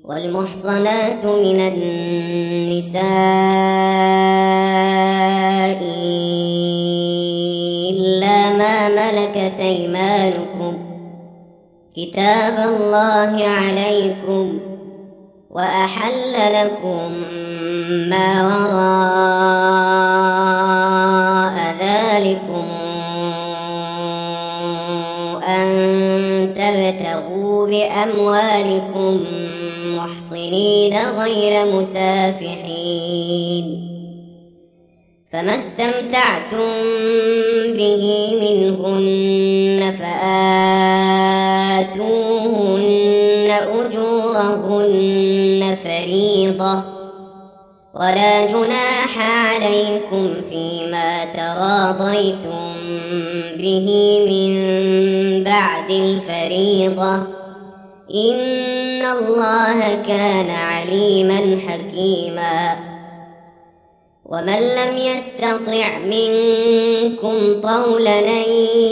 والمحصنات من النساء إلا ما ملكت أيمانكم كتاب الله عليكم، وأحل لكم ما وراء ذلكم أن تبتغوا بأموالكم محصنين غير مسافحين، فما استمتعتم به منهن فآتوهن أجورهن فريضة، ولا جناح عليكم فيما تراضيتم به من بعد الفريضة، إن الله كان عليما حكيما. ومن لم يستطع منكم طولا أن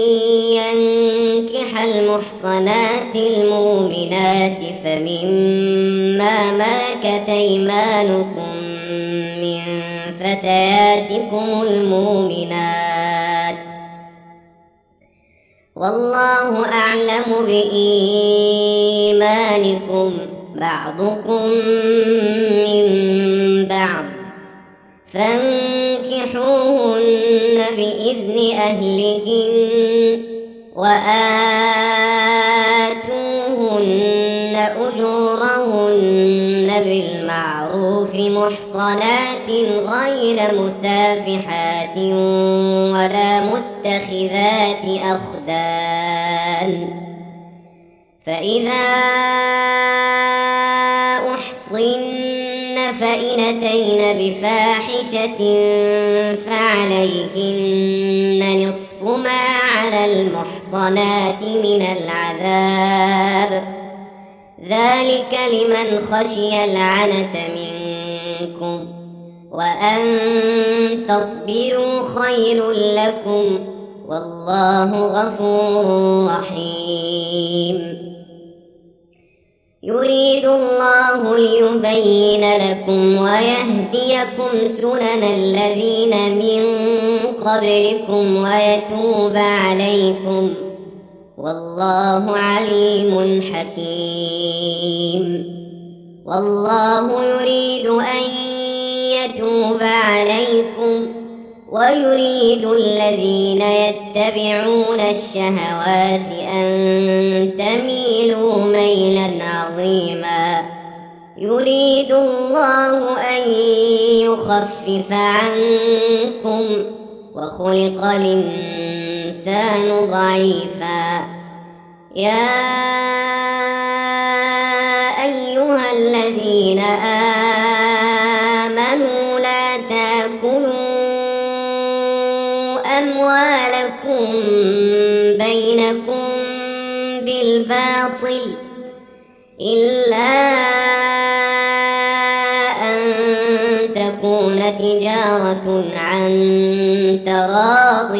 ينكح المحصنات المؤمنات فمما ملكت أيمانكم من فتياتكم المؤمنات، والله أعلم بإيمانكم بعضكم من بعض، فانكحوهن بإذن أهلهن وآتوهن أجورهن بالمعروف محصنات غير مسافحات ولا متخذات أخدان، فإذا أحصن فإن أتين بفاحشة فعليهن نصف ما على المحصنات من العذاب، ذلك لمن خشي العنة منكم، وأن تصبروا خير لكم، والله غفور رحيم. يريد الله ليبين لكم ويهديكم سنن الذين من قبلكم ويتوب عليكم، والله عليم حكيم. والله يريد أن يتوب عليكم ويريد الذين يتبعون الشهوات أن تميلوا ميلا عظيما. يريد الله أن يخفف عنكم وخلق الإنسان ضعيفا. يا أيها الذين آمنوا لا تأكلوا أموالكم بينكم بالباطل إلا أن تكون تجارة عن تراض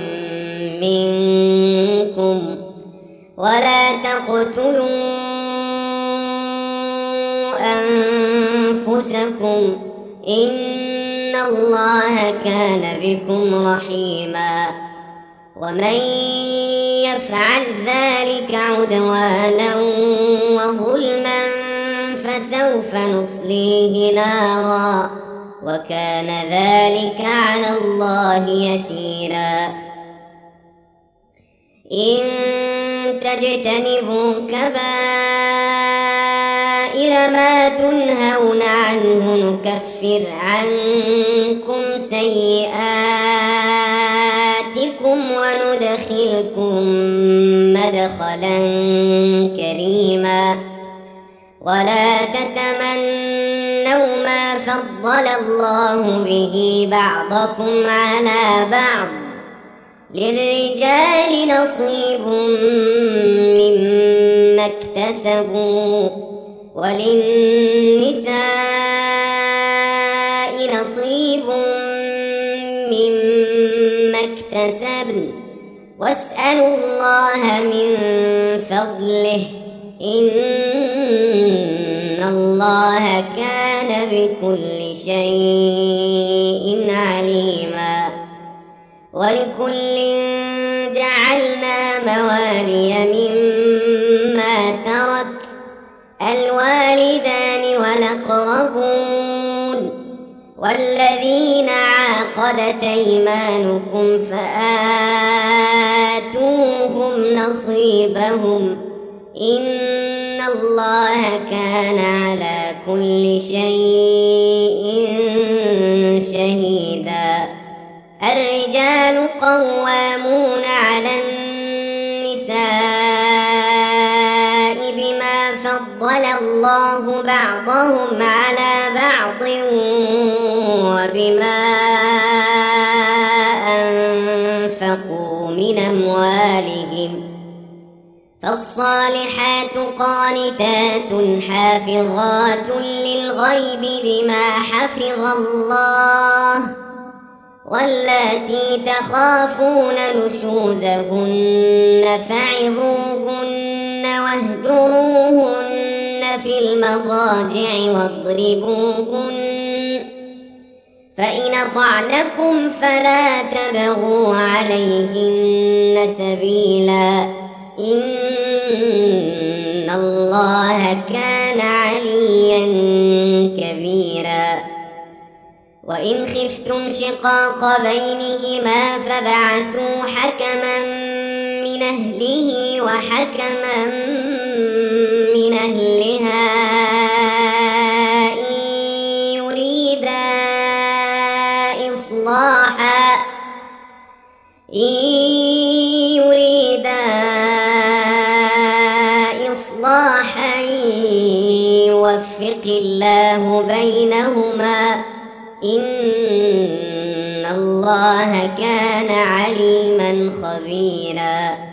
منكم، ولا تقتلوا أنفسكم إن الله كان بكم رحيما. ومن يفعل ذلك عدوانا وظلما فسوف نصليه نارا، وكان ذلك على الله يسيرا. إن تجتنبوا كبائر ما تنهون عنه نكفر عنكم سيئاتكم وندخلكم مدخلا كريما. ولا تتمنوا ما فضل الله به بعضكم على بعض، للرجال نصيب مما اكتسبوا وللنساء نصيب مما اكتسبن، واسألوا الله من فضله إن الله كان بكل شيء عليما ولكل جعلنا موالي مما ترك الوالدان والأقربون والذين عاقدت أيمانكم فآتوهم نصيبهم إن الله كان على كل شيء شهيدا الرجال قوامون على النساء بما فضل الله بعضهم على بعض وبما أنفقوا من أموالهم فالصالحات قانتات حافظات للغيب بما حفظ الله واللاتي تخافون نشوزهن فعظوهن واهجروهن في المضاجع واضربوهن فإن أطعنكم فلا تبغوا عليهن سبيلا إن الله كان عليا كبيرا وإن خفتم شقاق بينهما فبعثوا حكما من أهله وحكما من أهلها إن يريدا إصلاحا يوفق الله بينهما إن الله كان عليما خبيرا